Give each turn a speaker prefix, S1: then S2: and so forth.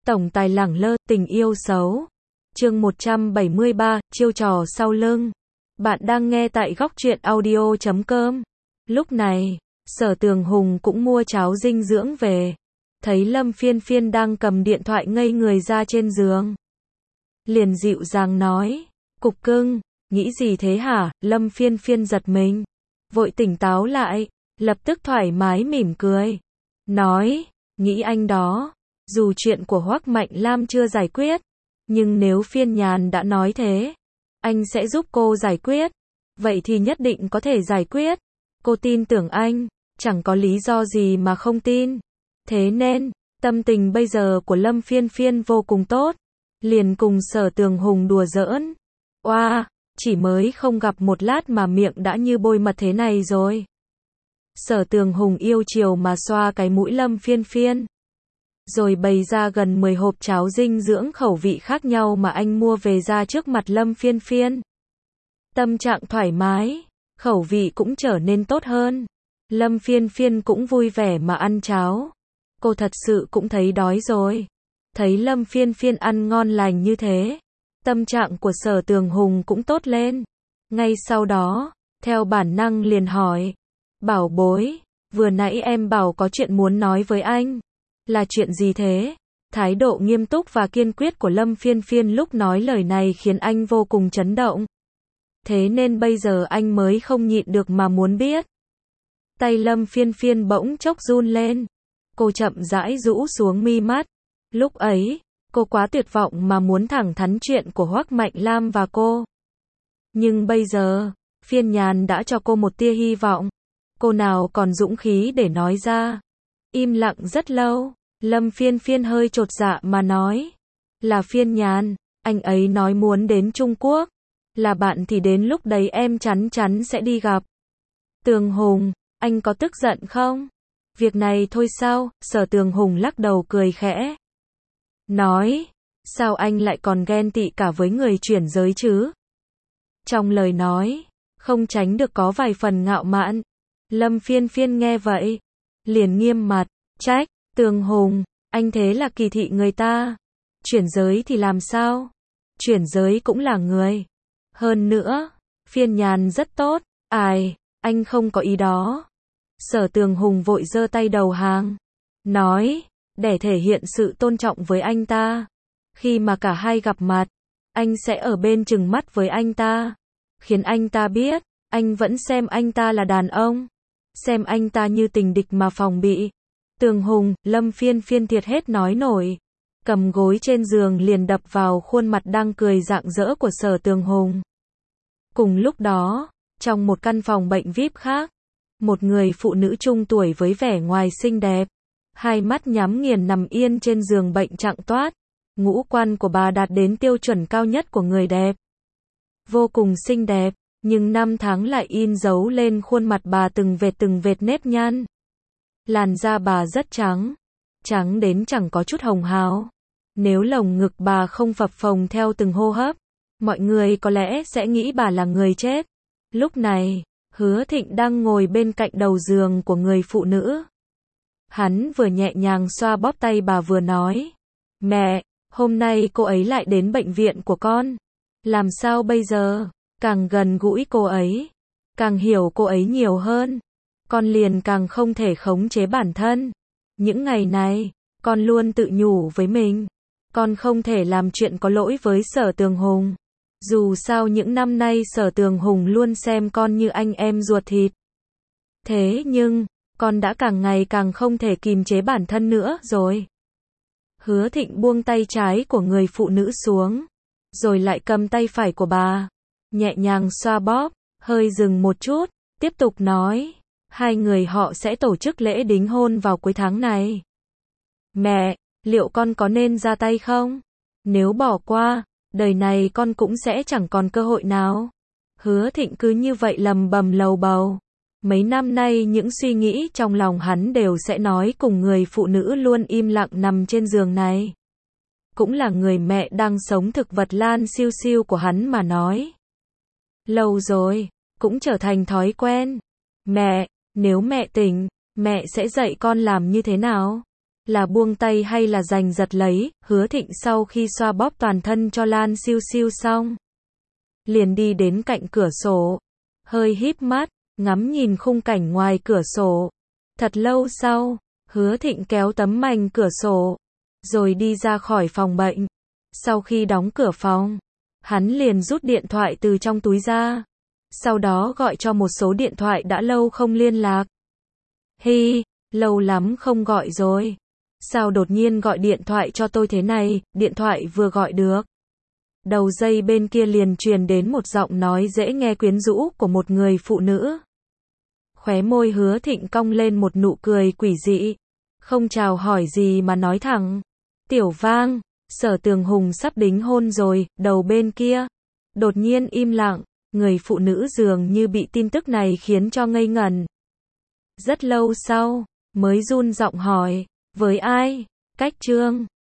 S1: Tổng tài lẳng lơ, tình yêu xấu. Chương 173, chiêu trò sau lưng. Bạn đang nghe tại góc truyện audio.com. Lúc này, Sở Tường Hùng cũng mua cháo dinh dưỡng về. Thấy Lâm Phiên Phiên đang cầm điện thoại ngây người ra trên giường. Liền dịu dàng nói, cục cưng, nghĩ gì thế hả? Lâm Phiên Phiên giật mình. Vội tỉnh táo lại, lập tức thoải mái mỉm cười. Nói, nghĩ anh đó. Dù chuyện của Hoắc Mạnh Lam chưa giải quyết, nhưng nếu Phiên Nhàn đã nói thế, anh sẽ giúp cô giải quyết. Vậy thì nhất định có thể giải quyết. Cô tin tưởng anh, chẳng có lý do gì mà không tin. Thế nên, tâm tình bây giờ của Lâm Phiên Phiên vô cùng tốt. Liền cùng Sở Tường Hùng đùa giỡn. Oa, chỉ mới không gặp một lát mà miệng đã như bôi mật thế này rồi. Sở Tường Hùng yêu chiều mà xoa cái mũi Lâm Phiên Phiên. Rồi bày ra gần 10 hộp cháo dinh dưỡng khẩu vị khác nhau mà anh mua về ra trước mặt Lâm Phiên Phiên. Tâm trạng thoải mái, khẩu vị cũng trở nên tốt hơn. Lâm Phiên Phiên cũng vui vẻ mà ăn cháo. Cô thật sự cũng thấy đói rồi. Thấy Lâm Phiên Phiên ăn ngon lành như thế, tâm trạng của Sở Tường Hùng cũng tốt lên. Ngay sau đó, theo bản năng liền hỏi, bảo bối, vừa nãy em bảo có chuyện muốn nói với anh. Là chuyện gì thế? Thái độ nghiêm túc và kiên quyết của Lâm Phiên Phiên lúc nói lời này khiến anh vô cùng chấn động. Thế nên bây giờ anh mới không nhịn được mà muốn biết. Tay Lâm Phiên Phiên bỗng chốc run lên. Cô chậm rãi rũ xuống mi mắt. Lúc ấy, cô quá tuyệt vọng mà muốn thẳng thắn chuyện của Hoắc Mạnh Lam và cô. Nhưng bây giờ, Phiên Nhàn đã cho cô một tia hy vọng. Cô nào còn dũng khí để nói ra. Im lặng rất lâu, Lâm Phiên Phiên hơi chột dạ mà nói. Là Phiên Nhàn, anh ấy nói muốn đến Trung Quốc. Là bạn thì đến lúc đấy em chắn chắn sẽ đi gặp. Tường Hùng, anh có tức giận không? Việc này thôi sao? Sở Tường Hùng lắc đầu cười khẽ. Nói, sao anh lại còn ghen tị cả với người chuyển giới chứ? Trong lời nói, không tránh được có vài phần ngạo mạn. Lâm Phiên Phiên nghe vậy, liền nghiêm mặt, trách, Tường Hùng, anh thế là kỳ thị người ta. Chuyển giới thì làm sao? Chuyển giới cũng là người. Hơn nữa, Phiên Nhàn rất tốt, ai, anh không có ý đó. Sở Tường Hùng vội giơ tay đầu hàng, nói, để thể hiện sự tôn trọng với anh ta. Khi mà cả hai gặp mặt, anh sẽ ở bên trừng mắt với anh ta. Khiến anh ta biết, anh vẫn xem anh ta là đàn ông. Xem anh ta như tình địch mà phòng bị. Tường Hùng, Lâm Phiên Phiên thiệt hết nói nổi. Cầm gối trên giường liền đập vào khuôn mặt đang cười rạng rỡ của Sở Tường Hùng. Cùng lúc đó, trong một căn phòng bệnh VIP khác, một người phụ nữ trung tuổi với vẻ ngoài xinh đẹp, hai mắt nhắm nghiền nằm yên trên giường bệnh trạng toát. Ngũ quan của bà đạt đến tiêu chuẩn cao nhất của người đẹp. Vô cùng xinh đẹp, nhưng năm tháng lại in dấu lên khuôn mặt bà từng vệt nếp nhăn. Làn da bà rất trắng, trắng đến chẳng có chút hồng hào. Nếu lồng ngực bà không phập phồng theo từng hô hấp, mọi người có lẽ sẽ nghĩ bà là người chết. Lúc này, Hứa Thịnh đang ngồi bên cạnh đầu giường của người phụ nữ. Hắn vừa nhẹ nhàng xoa bóp tay bà vừa nói, mẹ, hôm nay cô ấy lại đến bệnh viện của con. Làm sao bây giờ? Càng gần gũi cô ấy, càng hiểu cô ấy nhiều hơn, con liền càng không thể khống chế bản thân. Những ngày này, con luôn tự nhủ với mình, con không thể làm chuyện có lỗi với Sở Tường Hùng. Dù sao những năm nay Sở Tường Hùng luôn xem con như anh em ruột thịt. Thế nhưng, con đã càng ngày càng không thể kìm chế bản thân nữa rồi. Hứa Thịnh buông tay trái của người phụ nữ xuống, rồi lại cầm tay phải của bà, nhẹ nhàng xoa bóp, hơi dừng một chút, tiếp tục nói, hai người họ sẽ tổ chức lễ đính hôn vào cuối tháng này. Mẹ, liệu con có nên ra tay không? Nếu bỏ qua, đời này con cũng sẽ chẳng còn cơ hội nào. Hứa Thịnh cứ như vậy lầm bầm lầu bầu. Mấy năm nay những suy nghĩ trong lòng hắn đều sẽ nói cùng người phụ nữ luôn im lặng nằm trên giường này. Cũng là người mẹ đang sống thực vật Lan Siêu Siêu của hắn mà nói. Lâu rồi, cũng trở thành thói quen. Mẹ, nếu mẹ tỉnh, mẹ sẽ dạy con làm như thế nào? Là buông tay hay là giành giật lấy, Hứa Thịnh sau khi xoa bóp toàn thân cho Lan Siêu Siêu xong, liền đi đến cạnh cửa sổ, hơi híp mắt, ngắm nhìn khung cảnh ngoài cửa sổ. Thật lâu sau, Hứa Thịnh kéo tấm mành cửa sổ, rồi đi ra khỏi phòng bệnh. Sau khi đóng cửa phòng, hắn liền rút điện thoại từ trong túi ra, sau đó gọi cho một số điện thoại đã lâu không liên lạc. Hi, lâu lắm không gọi rồi. Sao đột nhiên gọi điện thoại cho tôi thế này? Điện thoại vừa gọi được, đầu dây bên kia liền truyền đến một giọng nói dễ nghe quyến rũ của một người phụ nữ. Khóe môi Hứa Thịnh cong lên một nụ cười quỷ dị, không chào hỏi gì mà nói thẳng: Tiểu Vang, Sở Tường Hùng sắp đính hôn rồi. Đầu bên kia đột nhiên im lặng, người phụ nữ dường như bị tin tức này khiến cho ngây ngẩn. Rất lâu sau mới run giọng hỏi: với ai? Cách Trương